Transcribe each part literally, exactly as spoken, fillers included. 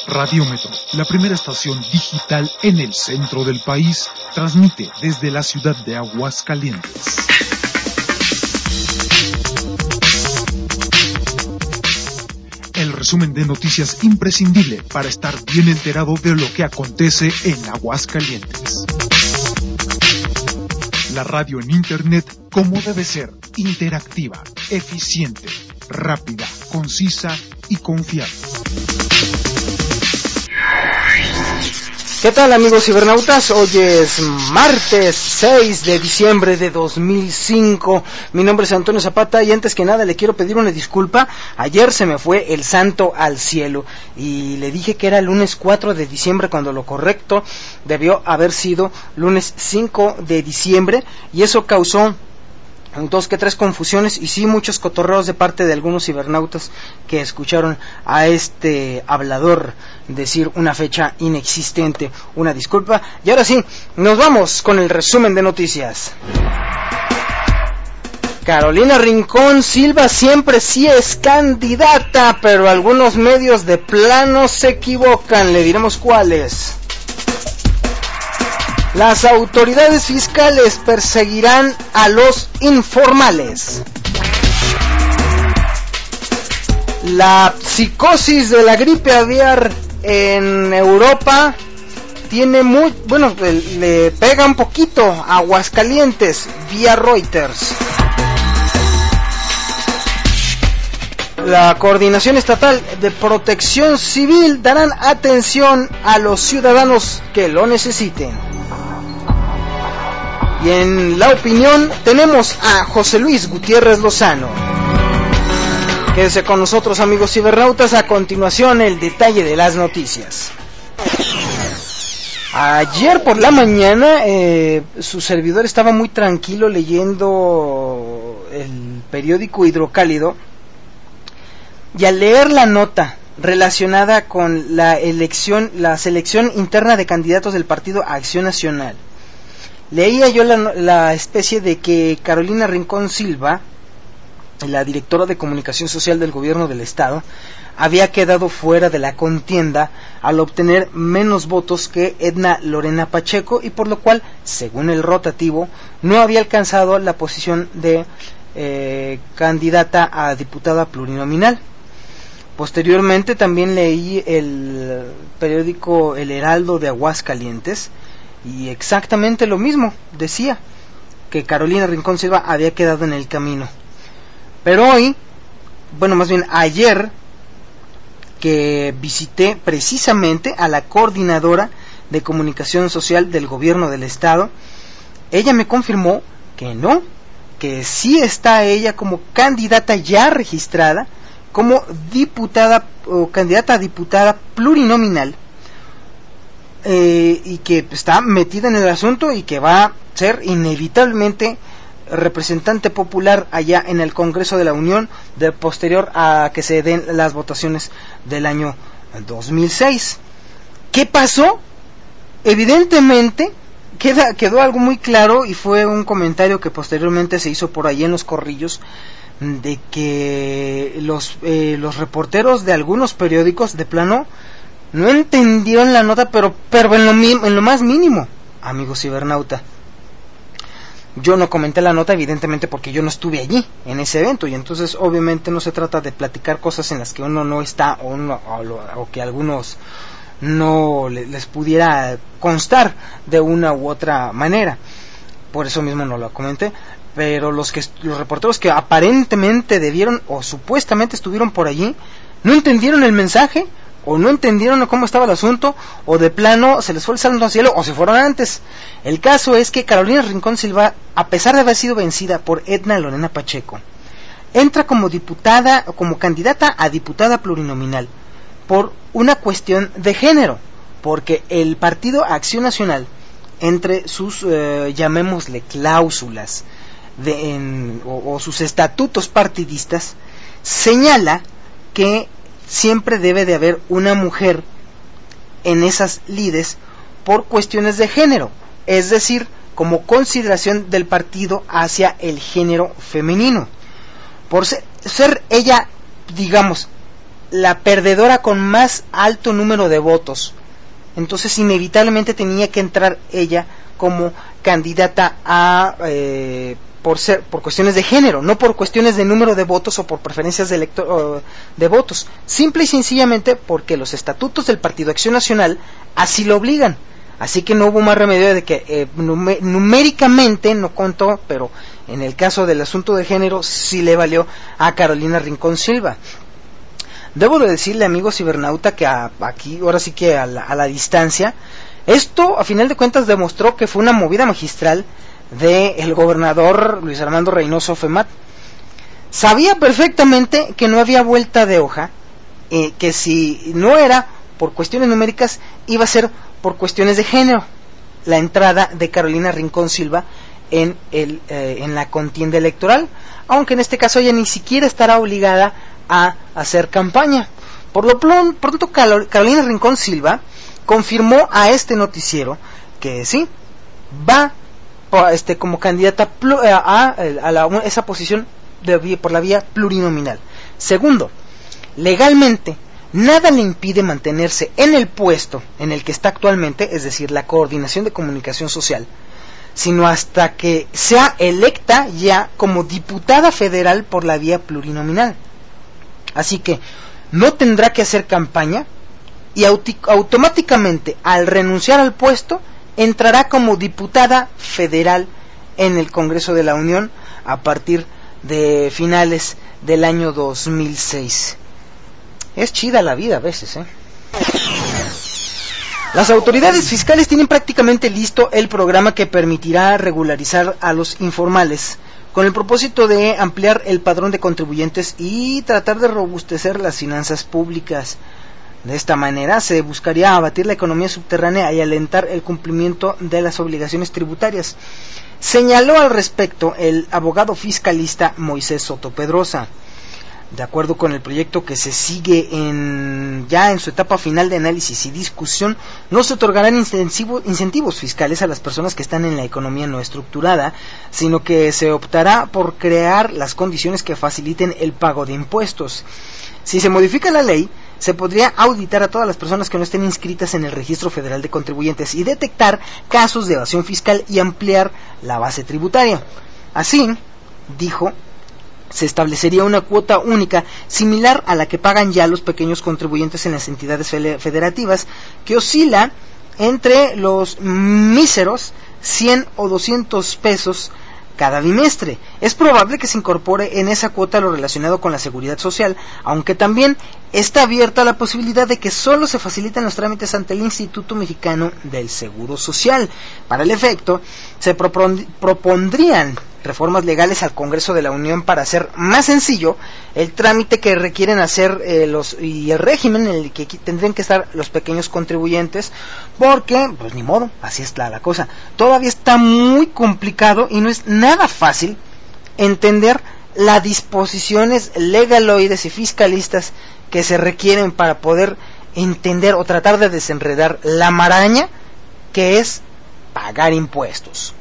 Radiómetro, la primera estación digital en el centro del país, transmite desde la ciudad de Aguascalientes. El resumen de noticias imprescindible para estar bien enterado de lo que acontece en Aguascalientes. La radio en internet como debe ser, interactiva, eficiente, rápida, concisa y confiable. ¿Qué tal, amigos cibernautas? Hoy es martes seis de diciembre de dos mil cinco. Mi nombre es Antonio Zapata y antes que nada le quiero pedir una disculpa. Ayer se me fue el santo al cielo y le dije que era lunes cuatro de diciembre cuando lo correcto debió haber sido lunes cinco de diciembre y eso causó dos que tres confusiones y sí muchos cotorreos de parte de algunos cibernautas que escucharon a este hablador decir una fecha inexistente. Una disculpa. Y ahora sí, nos vamos con el resumen de noticias. Carolina Rincón Silva siempre sí es candidata, pero algunos medios de plano se equivocan. Le diremos cuáles. Las autoridades fiscales perseguirán a los informales. La psicosis de la gripe aviar en Europa tiene muy, bueno, le pega un poquito a Aguascalientes vía Reuters. La Coordinación Estatal de Protección Civil darán atención a los ciudadanos que lo necesiten. Y en la opinión tenemos a José Luis Gutiérrez Lozano. Quédense con nosotros, amigos cibernautas. A continuación, el detalle de las noticias. Ayer por la mañana, eh, su servidor estaba muy tranquilo leyendo el periódico Hidrocálido. Y al leer la nota relacionada con la elección, la selección interna de candidatos del Partido Acción Nacional, leía yo la, la especie de que Carolina Rincón Silva, la directora de comunicación social del gobierno del estado, había quedado fuera de la contienda al obtener menos votos que Edna Lorena Pacheco y por lo cual, según el rotativo, no había alcanzado la posición de eh, candidata a diputada plurinominal. Posteriormente también leí el periódico El Heraldo de Aguascalientes y exactamente lo mismo, decía que Carolina Rincón Silva había quedado en el camino. Pero hoy, bueno, más bien ayer, que visité precisamente a la coordinadora de comunicación social del gobierno del estado, ella me confirmó que no, que sí está ella como candidata ya registrada, como diputada o candidata a diputada plurinominal, eh, y que está metida en el asunto y que va a ser inevitablemente representante popular allá en el Congreso de la Unión de posterior a que se den las votaciones del año dos mil seis. ¿Qué pasó? Evidentemente queda, quedó algo muy claro y fue un comentario que posteriormente se hizo por ahí en los corrillos de que los eh, los reporteros de algunos periódicos de plano no entendieron la nota, pero pero en lo, en lo más mínimo, amigo cibernauta. Yo no comenté la nota evidentemente porque yo no estuve allí en ese evento y entonces obviamente no se trata de platicar cosas en las que uno no está o, uno, o, o que a algunos no les pudiera constar de una u otra manera. Por eso mismo no lo comenté. Pero los que los reporteros que aparentemente debieron o supuestamente estuvieron por allí no entendieron el mensaje o no entendieron cómo estaba el asunto o de plano se les fue el santo al cielo o se fueron antes. El caso es que Carolina Rincón Silva, a pesar de haber sido vencida por Edna Lorena Pacheco, entra como diputada o como candidata a diputada plurinominal por una cuestión de género, porque el Partido Acción Nacional, entre sus eh, llamémosle cláusulas De, en, o, o sus estatutos partidistas, señala que siempre debe de haber una mujer en esas lides por cuestiones de género, es decir, como consideración del partido hacia el género femenino. Por ser, ser ella, digamos, la perdedora con más alto número de votos. Entonces inevitablemente tenía que entrar ella como candidata a eh, por ser por cuestiones de género, no por cuestiones de número de votos o por preferencias de elector de votos, simple y sencillamente porque los estatutos del Partido Acción Nacional así lo obligan. Así que no hubo más remedio de que eh, numer- numéricamente no contó, pero en el caso del asunto de género sí le valió a Carolina Rincón Silva. Debo de decirle, amigo cibernauta, que a, aquí, ahora sí que a la, a la distancia, esto a final de cuentas demostró que fue una movida magistral del gobernador Luis Armando Reynoso Femat. Sabía perfectamente que no había vuelta de hoja, eh, que si no era por cuestiones numéricas, iba a ser por cuestiones de género, la entrada de Carolina Rincón Silva en, el, eh, en la contienda electoral, aunque en este caso ella ni siquiera estará obligada a hacer campaña. Por lo pronto, Carolina Rincón Silva confirmó a este noticiero que sí, va este, como candidata a, a, a la, esa posición de, por la vía plurinominal. Segundo, legalmente, nada le impide mantenerse en el puesto en el que está actualmente, es decir, la Coordinación de Comunicación Social, sino hasta que sea electa ya como diputada federal por la vía plurinominal. Así que no tendrá que hacer campaña y auti- automáticamente al renunciar al puesto entrará como diputada federal en el Congreso de la Unión a partir de finales del año dos mil seis. Es chida la vida a veces, ¿eh? Las autoridades fiscales tienen prácticamente listo el programa que permitirá regularizar a los informales, con el propósito de ampliar el padrón de contribuyentes y tratar de robustecer las finanzas públicas. De esta manera se buscaría abatir la economía subterránea y alentar el cumplimiento de las obligaciones tributarias. Señaló al respecto el abogado fiscalista Moisés Soto Pedrosa. De acuerdo con el proyecto que se sigue en, ya en su etapa final de análisis y discusión, no se otorgarán incentivos, incentivos fiscales a las personas que están en la economía no estructurada, sino que se optará por crear las condiciones que faciliten el pago de impuestos. Si se modifica la ley, se podría auditar a todas las personas que no estén inscritas en el Registro Federal de Contribuyentes y detectar casos de evasión fiscal y ampliar la base tributaria. Así, dijo, se establecería una cuota única similar a la que pagan ya los pequeños contribuyentes en las entidades federativas, que oscila entre los míseros cien o doscientos pesos cada bimestre. Es probable que se incorpore en esa cuota lo relacionado con la seguridad social, aunque también está abierta la posibilidad de que solo se faciliten los trámites ante el Instituto Mexicano del Seguro Social. Para el efecto, se propondrían reformas legales al Congreso de la Unión para hacer más sencillo el trámite que requieren hacer eh, los y el régimen en el que tendrían que estar los pequeños contribuyentes, porque pues ni modo, así está la cosa. Todavía está muy complicado y no es nada fácil entender las disposiciones legaloides y fiscalistas que se requieren para poder entender o tratar de desenredar la maraña que es pagar impuestos.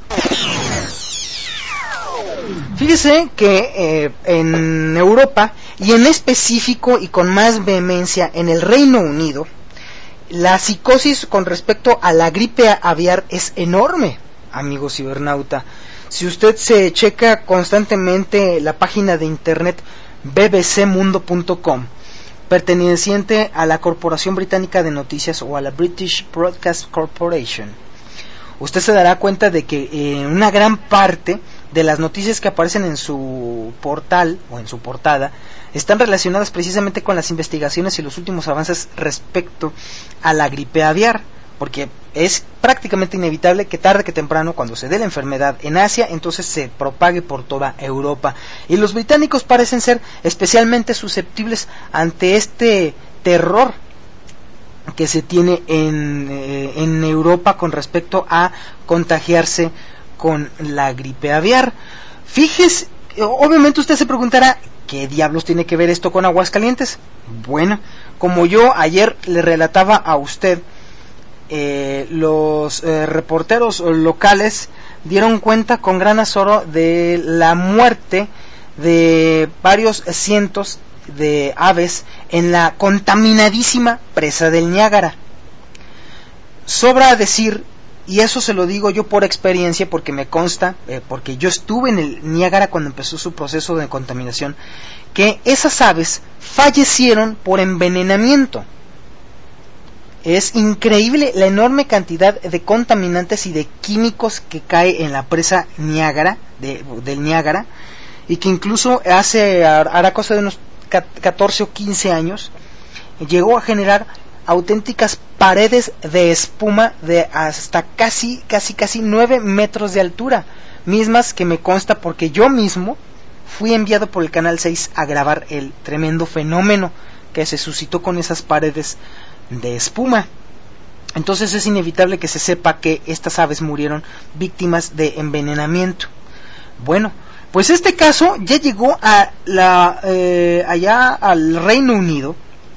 Fíjese que eh, en Europa, y en específico y con más vehemencia en el Reino Unido, la psicosis con respecto a la gripe aviar es enorme, amigo cibernauta. Si usted se checa constantemente la página de internet b b c mundo punto com, perteneciente a la Corporación Británica de Noticias o a la British Broadcast Corporation, usted se dará cuenta de que eh, una gran parte de las noticias que aparecen en su portal o en su portada están relacionadas precisamente con las investigaciones y los últimos avances respecto a la gripe aviar, porque es prácticamente inevitable que tarde que temprano, cuando se dé la enfermedad en Asia, entonces se propague por toda Europa, y los británicos parecen ser especialmente susceptibles ante este terror que se tiene en, eh, en Europa con respecto a contagiarse con la gripe aviar. Fíjese, obviamente usted se preguntará, ¿qué diablos tiene que ver esto con Aguascalientes? Bueno, como yo ayer le relataba a usted, eh, los eh, reporteros locales dieron cuenta con gran azoro de la muerte de varios cientos de aves en la contaminadísima presa del Niágara. Sobra decir, y eso se lo digo yo por experiencia, porque me consta, eh, porque yo estuve en el Niágara cuando empezó su proceso de contaminación, que esas aves fallecieron por envenenamiento. Es increíble la enorme cantidad de contaminantes y de químicos que cae en la presa Niágara, de, del Niágara, y que incluso hace, hará cosa de unos catorce o quince años, llegó a generar auténticas paredes de espuma de hasta casi, casi, casi nueve metros de altura, mismas que me consta porque yo mismo fui enviado por el Canal seis a grabar el tremendo fenómeno que se suscitó con esas paredes de espuma. Entonces es inevitable que se sepa que estas aves murieron víctimas de envenenamiento. Bueno, pues este caso ya llegó a la eh, allá al Reino Unido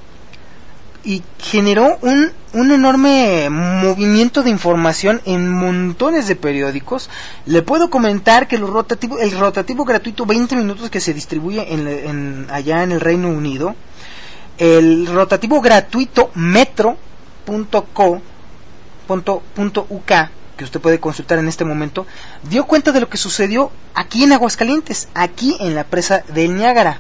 y generó un, un enorme movimiento de información en montones de periódicos. Le puedo comentar que el rotativo, el rotativo gratuito veinte minutos que se distribuye en, en, allá en el Reino Unido, el rotativo gratuito metro punto co punto u k, que usted puede consultar en este momento, dio cuenta de lo que sucedió aquí en Aguascalientes, aquí en la presa del Niágara.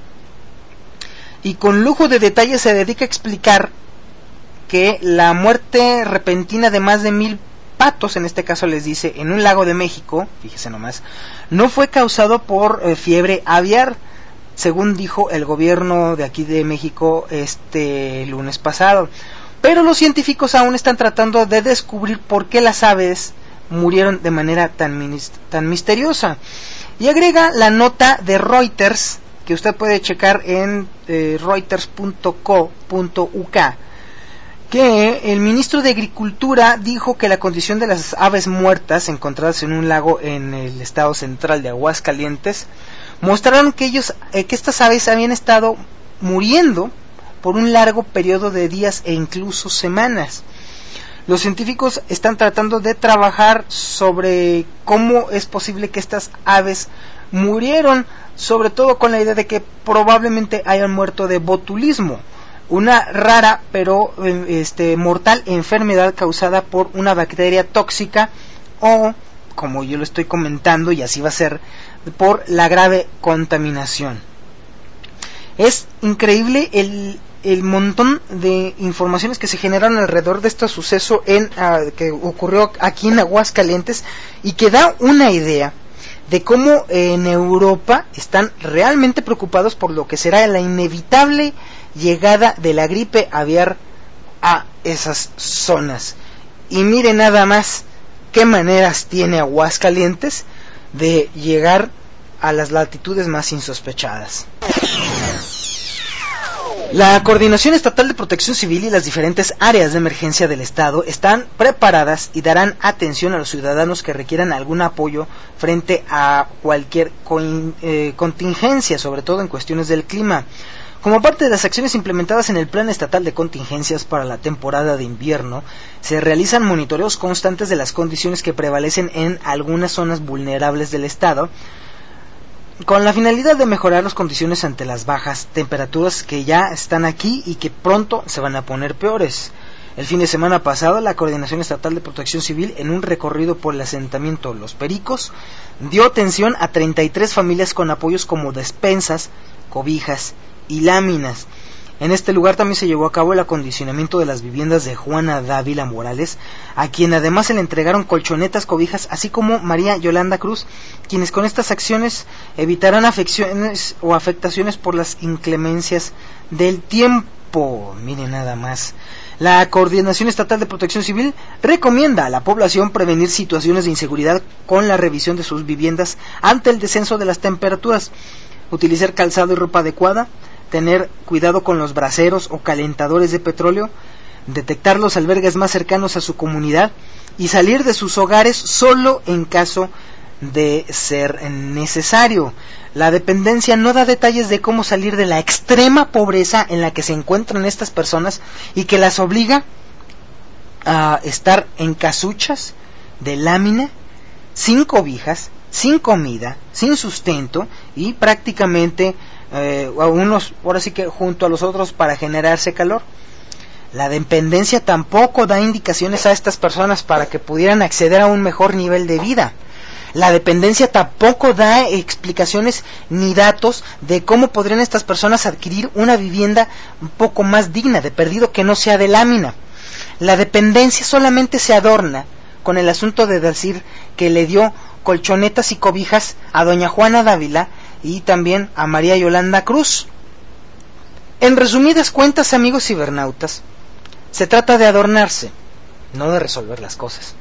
Y con lujo de detalles se dedica a explicar que la muerte repentina de más de mil patos, en este caso les dice, en un lago de México, fíjese nomás, no fue causado por eh, fiebre aviar, según dijo el gobierno de aquí de México este lunes pasado. Pero los científicos aún están tratando de descubrir por qué las aves murieron de manera tan, tan misteriosa. Y agrega la nota de Reuters, que usted puede checar en eh, reuters punto co punto u k, que el ministro de Agricultura dijo que la condición de las aves muertas encontradas en un lago en el estado central de Aguascalientes mostraron que ellos, eh, que estas aves habían estado muriendo por un largo periodo de días e incluso semanas. Los científicos están tratando de trabajar sobre cómo es posible que estas aves murieron, sobre todo con la idea de que probablemente hayan muerto de botulismo, una rara pero este, mortal enfermedad causada por una bacteria tóxica o, como yo lo estoy comentando y así va a ser, por la grave contaminación. Es increíble el, el montón de informaciones que se generaron alrededor de este suceso en, uh, que ocurrió aquí en Aguascalientes y que da una idea de cómo eh, en Europa están realmente preocupados por lo que será la inevitable llegada de la gripe aviar a esas zonas. Y mire nada más qué maneras tiene Aguascalientes de llegar a las latitudes más insospechadas. La Coordinación Estatal de Protección Civil y las diferentes áreas de emergencia del Estado están preparadas y darán atención a los ciudadanos que requieran algún apoyo frente a cualquier coin, eh, contingencia, sobre todo en cuestiones del clima. Como parte de las acciones implementadas en el Plan Estatal de Contingencias para la temporada de invierno, se realizan monitoreos constantes de las condiciones que prevalecen en algunas zonas vulnerables del Estado, con la finalidad de mejorar las condiciones ante las bajas temperaturas que ya están aquí y que pronto se van a poner peores. El fin de semana pasado, la Coordinación Estatal de Protección Civil, en un recorrido por el asentamiento Los Pericos, dio atención a treinta y tres familias con apoyos como despensas, cobijas y láminas. En este lugar también se llevó a cabo el acondicionamiento de las viviendas de Juana Dávila Morales, a quien además se le entregaron colchonetas, cobijas, así como María Yolanda Cruz, quienes con estas acciones evitarán afecciones o afectaciones por las inclemencias del tiempo. Miren nada más. La Coordinación Estatal de Protección Civil recomienda a la población prevenir situaciones de inseguridad con la revisión de sus viviendas ante el descenso de las temperaturas, utilizar calzado y ropa adecuada, tener cuidado con los braseros o calentadores de petróleo, detectar los albergues más cercanos a su comunidad y salir de sus hogares solo en caso de ser necesario. La dependencia no da detalles de cómo salir de la extrema pobreza en la que se encuentran estas personas y que las obliga a estar en casuchas de lámina, sin cobijas, sin comida, sin sustento y prácticamente eh, a unos, ahora sí que junto a los otros para generarse calor. La dependencia tampoco da indicaciones a estas personas para que pudieran acceder a un mejor nivel de vida. La dependencia tampoco da explicaciones ni datos de cómo podrían estas personas adquirir una vivienda un poco más digna, de perdido que no sea de lámina. La dependencia solamente se adorna con el asunto de decir que le dio colchonetas y cobijas a doña Juana Dávila y también a María Yolanda Cruz. En resumidas cuentas, amigos cibernautas, se trata de adornarse, no de resolver las cosas.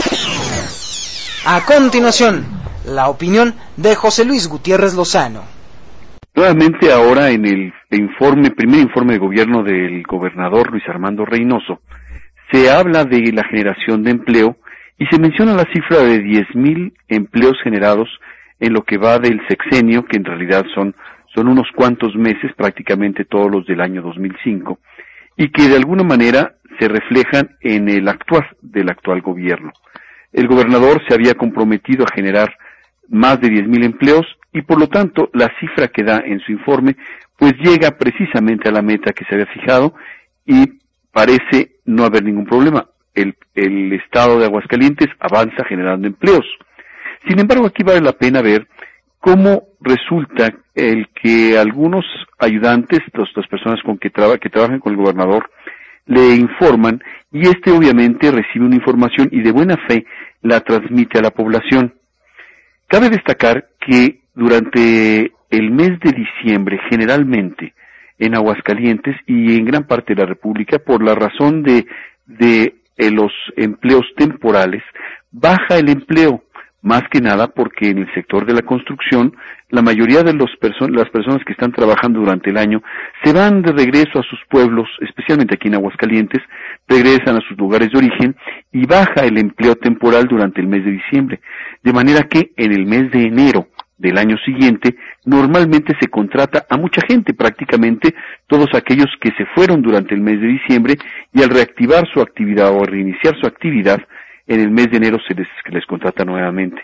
A continuación, la opinión de José Luis Gutiérrez Lozano. Nuevamente ahora en el informe, primer informe de gobierno del gobernador Luis Armando Reynoso, se habla de la generación de empleo y se menciona la cifra de diez mil empleos generados en lo que va del sexenio, que en realidad son, son unos cuantos meses, prácticamente todos los del año dos mil cinco, y que de alguna manera se reflejan en el actuar del actual gobierno. El gobernador se había comprometido a generar más de diez mil empleos y por lo tanto la cifra que da en su informe pues llega precisamente a la meta que se había fijado y parece no haber ningún problema. El, el estado de Aguascalientes avanza generando empleos. Sin embargo, aquí vale la pena ver cómo resulta el que algunos ayudantes, las, las personas con que, traba, que trabajan con el gobernador, le informan y este obviamente recibe una información y de buena fe la transmite a la población. Cabe destacar que durante el mes de diciembre, generalmente en Aguascalientes y en gran parte de la República, por la razón de, de eh, los empleos temporales, baja el empleo. Más que nada porque en el sector de la construcción, la mayoría de los perso- las personas que están trabajando durante el año se van de regreso a sus pueblos, especialmente aquí en Aguascalientes, regresan a sus lugares de origen y baja el empleo temporal durante el mes de diciembre. De manera que en el mes de enero del año siguiente, normalmente se contrata a mucha gente, prácticamente todos aquellos que se fueron durante el mes de diciembre y al reactivar su actividad o reiniciar su actividad, en el mes de enero se les, se les contrata nuevamente.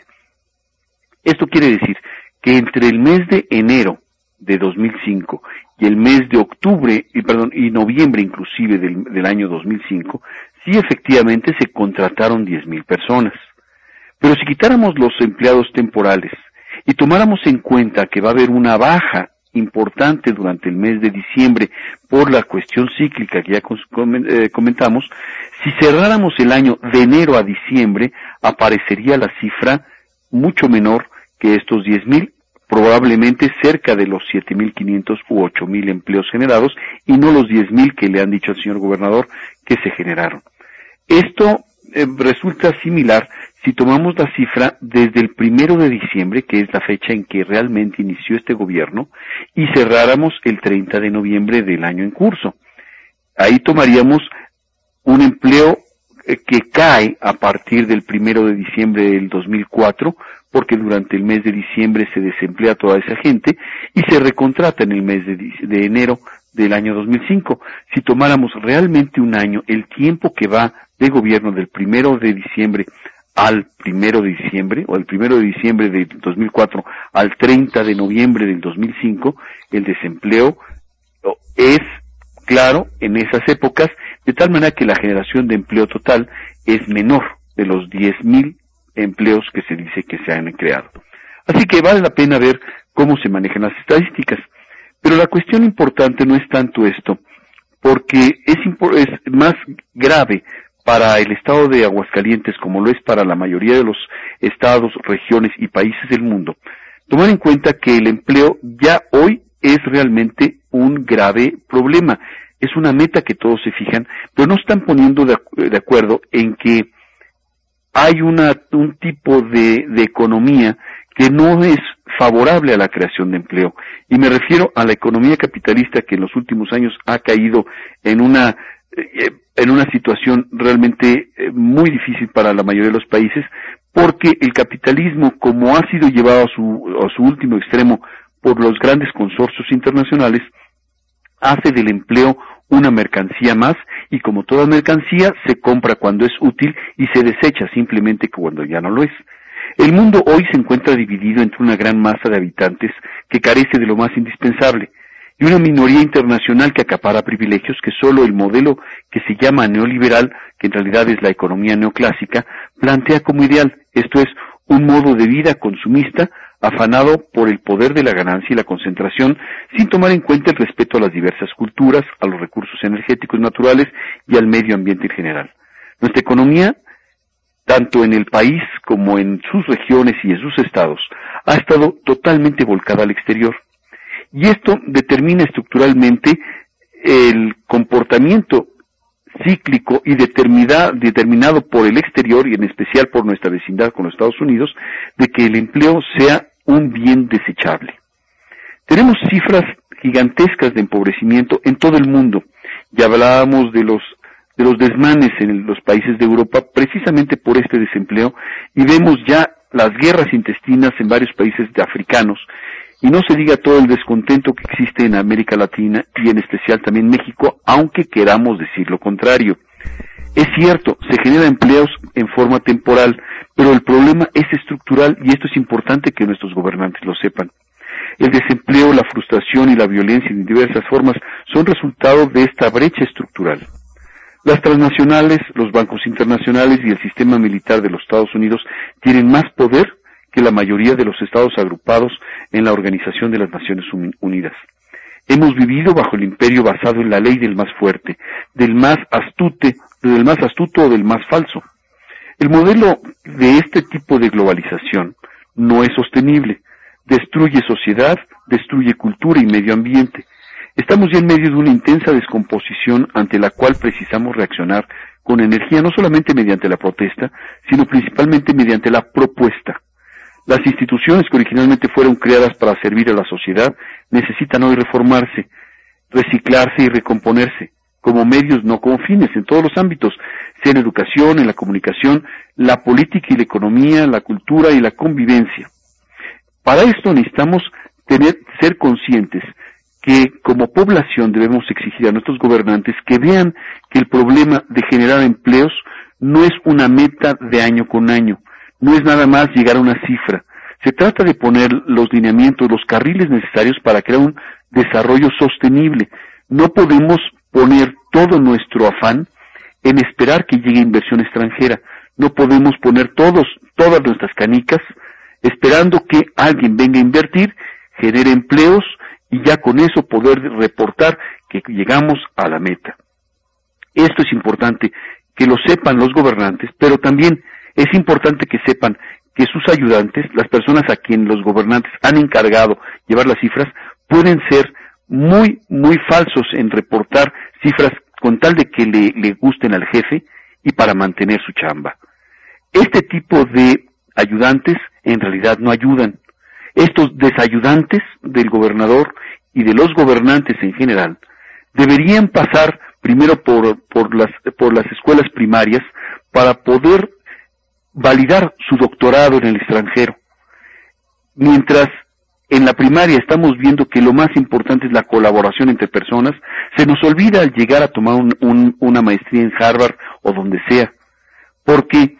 Esto quiere decir que entre el mes de enero de dos mil cinco y el mes de octubre, y perdón, y noviembre inclusive del, del año dos mil cinco, sí efectivamente se contrataron diez mil personas. Pero si quitáramos los empleados temporales y tomáramos en cuenta que va a haber una baja importante durante el mes de diciembre por la cuestión cíclica que ya comentamos, si cerráramos el año de enero a diciembre, aparecería la cifra mucho menor que estos diez mil, probablemente cerca de los siete mil quinientos u ocho mil empleos generados, y no los diez mil que le han dicho al señor gobernador que se generaron. Esto eh, resulta similar si tomamos la cifra desde el primero de diciembre, que es la fecha en que realmente inició este gobierno, y cerráramos el treinta de noviembre del año en curso. Ahí tomaríamos un empleo que cae a partir del primero de diciembre del dos mil cuatro, porque durante el mes de diciembre se desemplea toda esa gente y se recontrata en el mes de, de enero del año dos mil cinco. Si tomáramos realmente un año, el tiempo que va de gobierno del primero de diciembre al primero de diciembre, o el primero de diciembre del dos mil cuatro al treinta de noviembre del dos mil cinco, el desempleo es claro en esas épocas, de tal manera que la generación de empleo total es menor de los diez mil empleos que se dice que se han creado. Así que vale la pena ver cómo se manejan las estadísticas. Pero la cuestión importante no es tanto esto, porque es, es más grave para el estado de Aguascalientes, como lo es para la mayoría de los estados, regiones y países del mundo, tomar en cuenta que el empleo ya hoy es realmente un grave problema. Es una meta que todos se fijan, pero no están poniendo de, de acuerdo en que hay una, un tipo de, de economía que no es favorable a la creación de empleo. Y me refiero a la economía capitalista que en los últimos años ha caído en una eh, en una situación realmente eh, muy difícil para la mayoría de los países, porque el capitalismo, como ha sido llevado a su, a su último extremo por los grandes consorcios internacionales, hace del empleo una mercancía más, y como toda mercancía se compra cuando es útil y se desecha simplemente cuando ya no lo es. El mundo hoy se encuentra dividido entre una gran masa de habitantes que carece de lo más indispensable y una minoría internacional que acapara privilegios que solo el modelo que se llama neoliberal, que en realidad es la economía neoclásica, plantea como ideal, esto es, un modo de vida consumista afanado por el poder de la ganancia y la concentración, sin tomar en cuenta el respeto a las diversas culturas, a los recursos energéticos naturales y al medio ambiente en general. Nuestra economía, tanto en el país como en sus regiones y en sus estados, ha estado totalmente volcada al exterior. Y esto determina estructuralmente el comportamiento cíclico y determina, determinado por el exterior y en especial por nuestra vecindad con los Estados Unidos, de que el empleo sea un bien desechable. Tenemos cifras gigantescas de empobrecimiento en todo el mundo. Ya hablábamos de los de los desmanes en los países de Europa precisamente por este desempleo y vemos ya las guerras intestinas en varios países de africanos. Y no se diga todo el descontento que existe en América Latina y en especial también México, aunque queramos decir lo contrario. Es cierto, se generan empleos en forma temporal, pero el problema es estructural y esto es importante que nuestros gobernantes lo sepan. El desempleo, la frustración y la violencia en diversas formas son resultado de esta brecha estructural. Las transnacionales, los bancos internacionales y el sistema militar de los Estados Unidos tienen más poder que la mayoría de los estados agrupados en la Organización de las Naciones Unidas. Hemos vivido bajo el imperio basado en la ley del más fuerte, del más astute, del más astuto o del más falso. El modelo de este tipo de globalización no es sostenible, destruye sociedad, destruye cultura y medio ambiente. Estamos ya en medio de una intensa descomposición ante la cual precisamos reaccionar con energía, no solamente mediante la protesta, sino principalmente mediante la propuesta. Las instituciones que originalmente fueron creadas para servir a la sociedad necesitan hoy reformarse, reciclarse y recomponerse, como medios, no como fines, en todos los ámbitos, sea en educación, en la comunicación, la política y la economía, la cultura y la convivencia. Para esto necesitamos tener, ser conscientes que como población debemos exigir a nuestros gobernantes que vean que el problema de generar empleos no es una meta de año con año, no es nada más llegar a una cifra. Se trata de poner los lineamientos, los carriles necesarios para crear un desarrollo sostenible. No podemos poner todo nuestro afán en esperar que llegue inversión extranjera. No podemos poner todos, todas nuestras canicas esperando que alguien venga a invertir, genere empleos y ya con eso poder reportar que llegamos a la meta. Esto es importante que lo sepan los gobernantes, pero también es importante que sepan que sus ayudantes, las personas a quien los gobernantes han encargado llevar las cifras, pueden ser muy, muy falsos en reportar cifras con tal de que le, le gusten al jefe y para mantener su chamba. Este tipo de ayudantes en realidad no ayudan. Estos desayudantes del gobernador y de los gobernantes en general deberían pasar primero por, por, las, por las escuelas primarias para poder validar su doctorado en el extranjero. Mientras en la primaria estamos viendo que lo más importante es la colaboración entre personas, se nos olvida al llegar a tomar un, un, una maestría en Harvard o donde sea, porque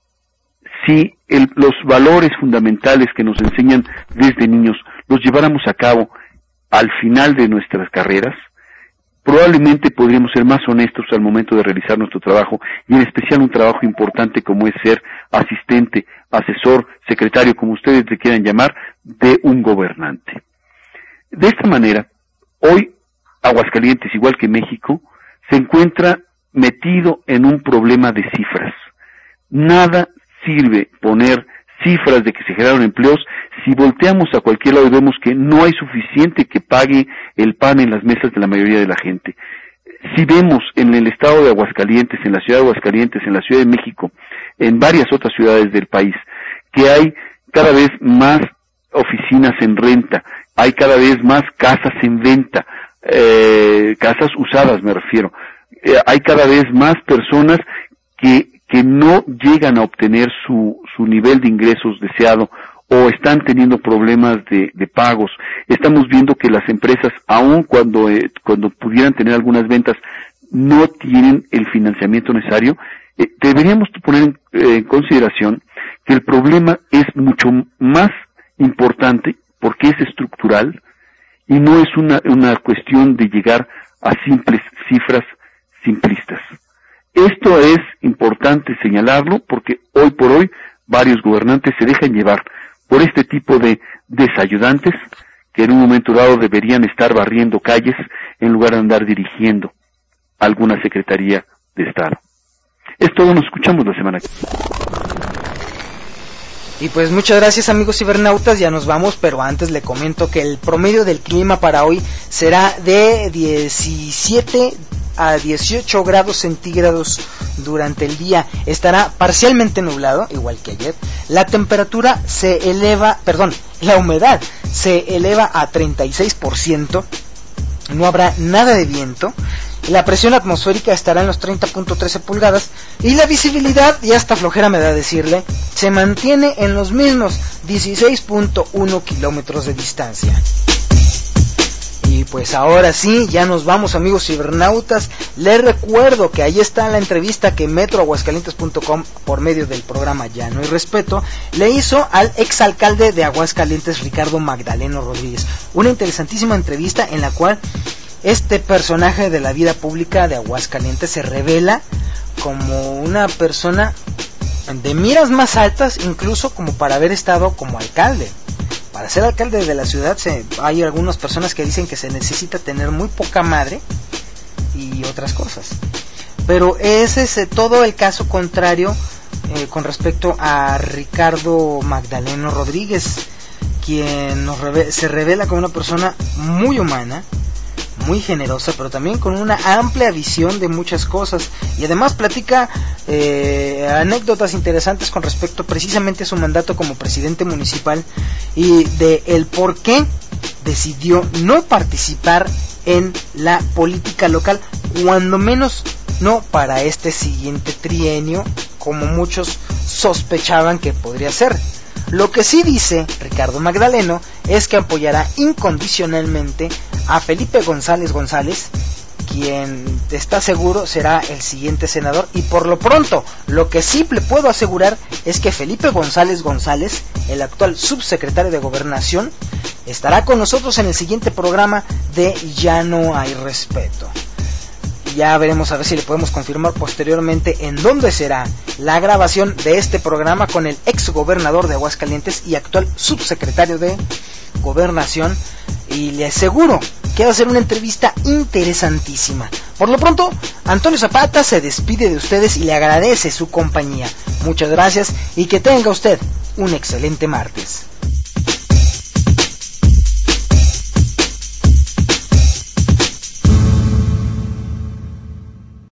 si el, los valores fundamentales que nos enseñan desde niños los lleváramos a cabo al final de nuestras carreras, probablemente podríamos ser más honestos al momento de realizar nuestro trabajo, y en especial un trabajo importante como es ser asistente, asesor, secretario, como ustedes le quieran llamar, de un gobernante. De esta manera, hoy Aguascalientes, igual que México, se encuentra metido en un problema de cifras. Nada sirve poner cifras de que se generaron empleos si volteamos a cualquier lado y vemos que no hay suficiente que pague el pan en las mesas de la mayoría de la gente. Si vemos en el estado de Aguascalientes, en la ciudad de Aguascalientes, en la Ciudad de México, en varias otras ciudades del país, que hay cada vez más oficinas en renta, hay cada vez más casas en venta, eh, casas usadas me refiero, eh, hay cada vez más personas que que no llegan a obtener su, su nivel de ingresos deseado o están teniendo problemas de, de pagos. Estamos viendo que las empresas, aun cuando, eh, cuando pudieran tener algunas ventas, no tienen el financiamiento necesario eh, deberíamos poner en, eh, en consideración que el problema es mucho más importante porque es estructural y no es una, una cuestión de llegar a simples cifras simplistas. Esto es importante señalarlo porque hoy por hoy varios gobernantes se dejan llevar por este tipo de desayudantes que en un momento dado deberían estar barriendo calles en lugar de andar dirigiendo alguna Secretaría de Estado. Es todo, nos escuchamos la semana que viene. Y pues muchas gracias amigos cibernautas, ya nos vamos, pero antes le comento que el promedio del clima para hoy será de diecisiete a dieciocho grados centígrados durante el día. Estará parcialmente nublado, igual que ayer. La temperatura se eleva, perdón, la humedad se eleva a treinta y seis por ciento. No habrá nada de viento. La presión atmosférica estará en los treinta punto trece pulgadas y la visibilidad, y hasta flojera me da decirle, se mantiene en los mismos dieciséis punto uno kilómetros de distancia. Y pues ahora sí, ya nos vamos amigos cibernautas. Les recuerdo que ahí está la entrevista que metro aguascalientes punto com por medio del programa Ya No Hay Respeto le hizo al exalcalde de Aguascalientes, Ricardo Magdaleno Rodríguez. Una interesantísima entrevista en la cual este personaje de la vida pública de Aguascalientes se revela como una persona de miras más altas, incluso como para haber estado como alcalde. Para ser alcalde de la ciudad se, hay algunas personas que dicen que se necesita tener muy poca madre y otras cosas. Pero ese es eh, todo el caso contrario eh, con respecto a Ricardo Magdaleno Rodríguez, quien nos reve- se revela como una persona muy humana, muy generosa, pero también con una amplia visión de muchas cosas, y además platica eh, anécdotas interesantes con respecto precisamente a su mandato como presidente municipal y de el por qué decidió no participar en la política local, cuando menos no para este siguiente trienio, como muchos sospechaban que podría ser. Lo que sí dice Ricardo Magdaleno es que apoyará incondicionalmente a Felipe González González, quien está seguro será el siguiente senador, y por lo pronto lo que sí le puedo asegurar es que Felipe González González, el actual subsecretario de Gobernación, estará con nosotros en el siguiente programa de Ya No Hay Respeto. Ya veremos a ver si le podemos confirmar posteriormente en dónde será la grabación de este programa con el ex gobernador de Aguascalientes y actual subsecretario de Gobernación, y le aseguro que va a ser una entrevista interesantísima. Por lo pronto, Antonio Zapata se despide de ustedes y le agradece su compañía. Muchas gracias y que tenga usted un excelente martes.